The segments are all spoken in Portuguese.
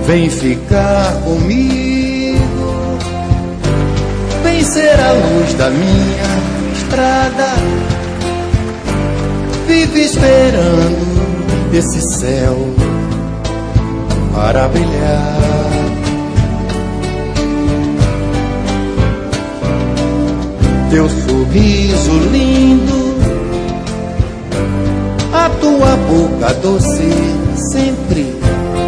Vem ficar comigo, vem ser a luz da minha estrada. Vive esperando esse céu para brilhar. Teu sorriso lindo, a tua boca doce sempre.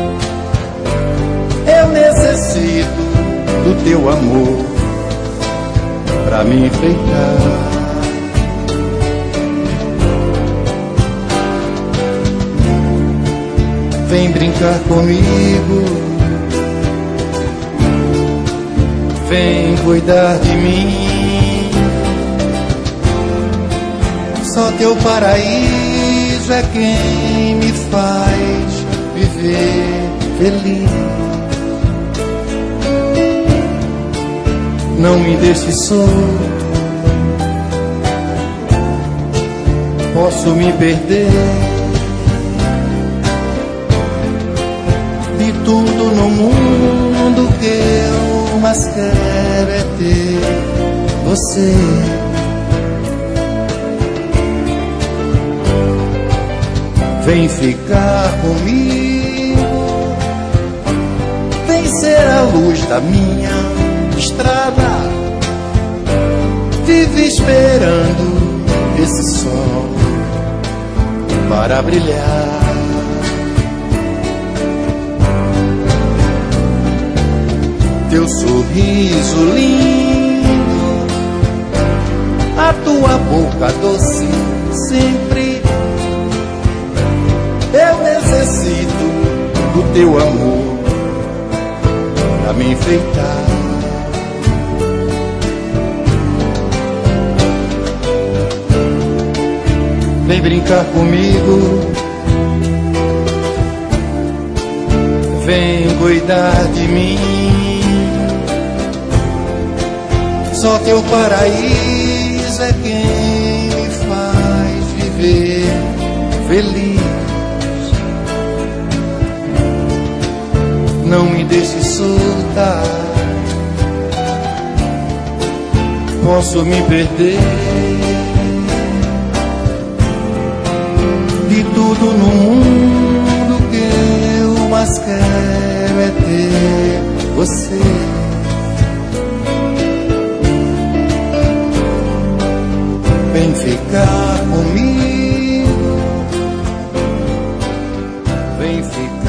Eu necessito do teu amor pra me enfeitar. Vem brincar comigo, vem cuidar de mim. Só teu paraíso é quem me faz viver feliz. Não me deixe só, posso me perder. De tudo no mundo que eu mais quero é ter você. Vem ficar comigo, vem ser a luz da minha estrada. Vive esperando esse sol para brilhar. Teu sorriso lindo, a tua boca doce sempre. Eu necessito do teu amor pra me enfeitar. Vem brincar comigo, vem cuidar de mim. Só teu paraíso é quem me faz viver feliz. Não me deixe soltar, posso me perder. De tudo no mundo que eu mais quero é ter você. Vem ficar comigo, vem ficar